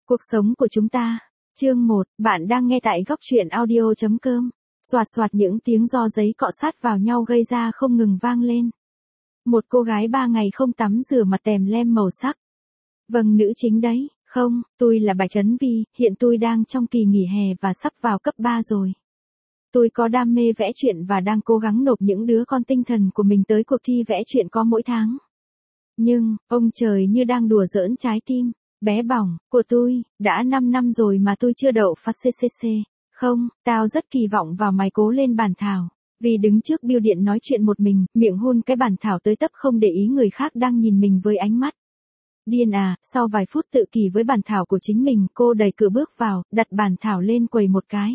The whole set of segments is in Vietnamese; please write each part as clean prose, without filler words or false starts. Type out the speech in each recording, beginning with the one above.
Cuộc sống của chúng ta. Chương 1, bạn đang nghe tại góc truyện audio.com. Soạt soạt những tiếng do giấy cọ sát vào nhau gây ra không ngừng vang lên. Một cô gái 3 ngày không tắm rửa mặt tèm lem màu sắc. Vâng, nữ chính đấy. Không, tôi là Bạch Trấn Vi, hiện tôi đang trong kỳ nghỉ hè và sắp vào cấp 3 rồi. Tôi có đam mê vẽ truyện và đang cố gắng nộp những đứa con tinh thần của mình tới cuộc thi vẽ truyện có mỗi tháng. Nhưng, ông trời như đang đùa giỡn trái tim bé bỏng của tôi, đã 5 năm rồi mà tôi chưa đậu phát CCC. Không, tao rất kỳ vọng vào mày, cố lên bản thảo. Vì đứng trước bưu điện nói chuyện một mình, miệng hôn cái bản thảo tới tấp không để ý người khác đang nhìn mình với ánh mắt điên à. Sau vài phút tự kỷ với bản thảo của chính mình, cô đẩy cửa bước vào, đặt bản thảo lên quầy một cái.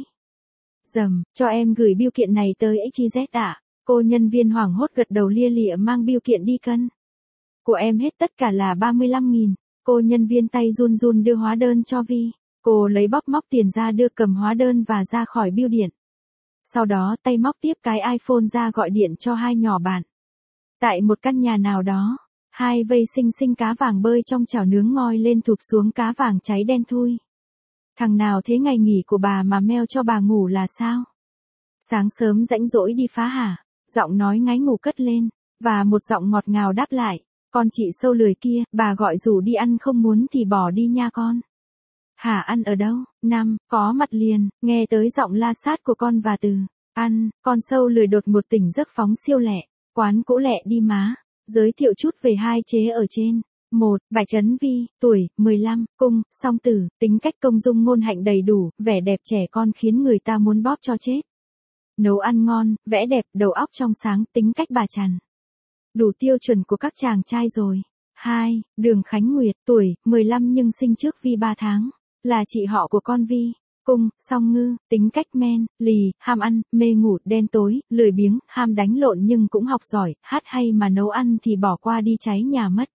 Dầm, cho em gửi bưu kiện này tới XYZ ạ. Cô nhân viên hoảng hốt gật đầu lia lịa mang bưu kiện đi cân. Của em hết tất cả là 35.000. Cô nhân viên tay run run đưa hóa đơn cho Vi. Cô lấy bóp móc tiền ra đưa cầm hóa đơn và ra khỏi bưu điện. Sau đó tay móc tiếp cái iPhone ra gọi điện cho hai nhỏ bạn. Tại một căn nhà nào đó, hai vây xinh xinh cá vàng bơi trong chảo nướng ngoi lên thụp xuống cá vàng cháy đen thui. Thằng nào thế ngày nghỉ của bà mà meo cho bà ngủ là sao? Sáng sớm rãnh rỗi đi phá hả? Giọng nói ngáy ngủ cất lên, và một giọng ngọt ngào đáp lại. Con chị sâu lười kia, bà gọi rủ đi ăn không muốn thì bỏ đi nha con. Hả, ăn ở đâu? Năm, có mặt liền, nghe tới giọng la sát của con và từ ăn, con sâu lười đột ngột tỉnh giấc phóng siêu lẹ. Quán cỗ lẹ đi má. Giới thiệu chút về hai chế ở trên. 1. Bạch Trấn Vi, tuổi, 15, cung, song tử, tính cách công dung ngôn hạnh đầy đủ, vẻ đẹp trẻ con khiến người ta muốn bóp cho chết. Nấu ăn ngon, vẽ đẹp, đầu óc trong sáng, tính cách bà chằn. Đủ tiêu chuẩn của các chàng trai rồi. 2. Đường Khánh Nguyệt, tuổi, 15 nhưng sinh trước Vi 3 tháng. Là chị họ của con Vi. Cung, song ngư, tính cách men, lì, ham ăn, mê ngủ, đen tối, lười biếng, ham đánh lộn nhưng cũng học giỏi, hát hay mà nấu ăn thì bỏ qua đi cháy nhà mất.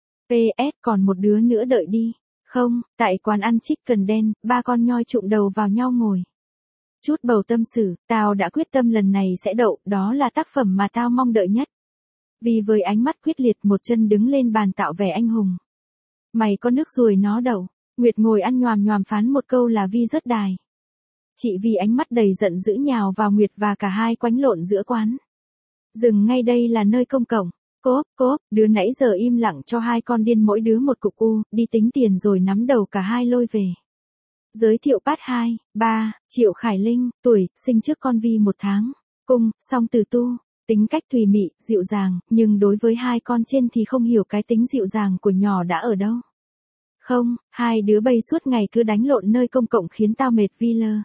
PS, còn một đứa nữa đợi đi. Không, tại quán ăn chicken đen, ba con nhoi trụm đầu vào nhau ngồi. Chút bầu tâm sự, tao đã quyết tâm lần này sẽ đậu, đó là tác phẩm mà tao mong đợi nhất. Vì với ánh mắt quyết liệt một chân đứng lên bàn tạo vẻ anh hùng. Mày có nước ruồi nó đậu. Nguyệt ngồi ăn nhoàm nhoàm phán một câu là Vi rớt đài. Chị Vi ánh mắt đầy giận dữ nhào vào Nguyệt và cả hai quánh lộn giữa quán. Dừng ngay, đây là nơi công cộng. Cốp, đứa nãy giờ im lặng cho hai con điên mỗi đứa một cục u, đi tính tiền rồi nắm đầu cả hai lôi về. Giới thiệu Part 2, 3, Triệu Khải Linh, tuổi, sinh trước con Vi 1 tháng. Cung, song từ tu. Tính cách thùy mị, dịu dàng, nhưng đối với hai con trên thì không hiểu cái tính dịu dàng của nhỏ đã ở đâu. Không, hai đứa bay suốt ngày cứ đánh lộn nơi công cộng khiến tao mệt Vi lơ.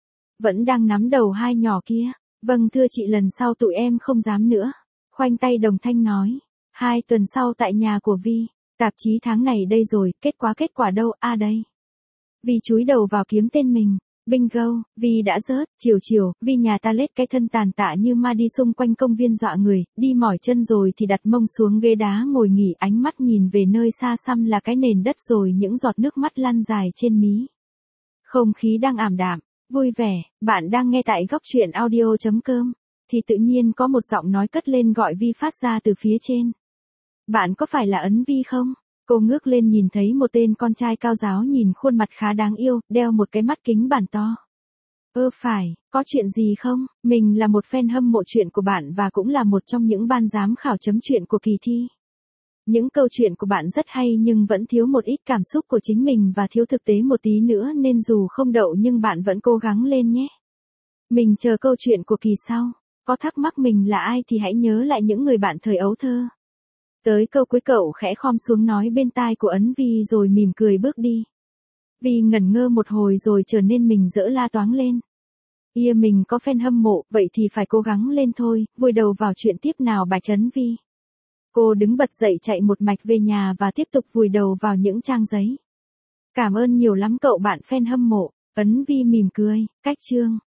Vẫn đang nắm đầu hai nhỏ kia. Vâng thưa chị, lần sau tụi em không dám nữa. Khoanh tay đồng thanh nói. 2 tuần sau tại nhà của Vi. Tạp chí tháng này đây rồi, kết quả đâu, đây. Vi chúi đầu vào kiếm tên mình. Bingo, Vi đã rớt. Chiều, Vi nhà ta lết cái thân tàn tạ như ma đi xung quanh công viên dọa người, đi mỏi chân rồi thì đặt mông xuống ghế đá ngồi nghỉ, ánh mắt nhìn về nơi xa xăm là cái nền đất rồi những giọt nước mắt lăn dài trên mí. Không khí đang ảm đạm, vui vẻ, bạn đang nghe tại góc truyện audio.com, thì tự nhiên có một giọng nói cất lên gọi Vi phát ra từ phía trên. Bạn có phải là Ấn Vi không? Cô ngước lên nhìn thấy một tên con trai cao ráo nhìn khuôn mặt khá đáng yêu, đeo một cái mắt kính bản to. Phải, có chuyện gì không? Mình là một fan hâm mộ truyện của bạn và cũng là một trong những ban giám khảo chấm truyện của kỳ thi. Những câu chuyện của bạn rất hay nhưng vẫn thiếu một ít cảm xúc của chính mình và thiếu thực tế một tí nữa nên dù không đậu nhưng bạn vẫn cố gắng lên nhé. Mình chờ câu chuyện của kỳ sau. Có thắc mắc mình là ai thì hãy nhớ lại những người bạn thời ấu thơ. Tới câu cuối cậu khẽ khom xuống nói bên tai của Ấn Vi rồi mỉm cười bước đi. Vi ngẩn ngơ một hồi rồi trở nên mình rỡ la toáng lên. Mình có fan hâm mộ, vậy thì phải cố gắng lên thôi, vùi đầu vào chuyện tiếp nào Bạch Trấn Vi. Cô đứng bật dậy chạy một mạch về nhà và tiếp tục vùi đầu vào những trang giấy. Cảm ơn nhiều lắm cậu bạn fan hâm mộ, Ấn Vi mỉm cười, cách chương.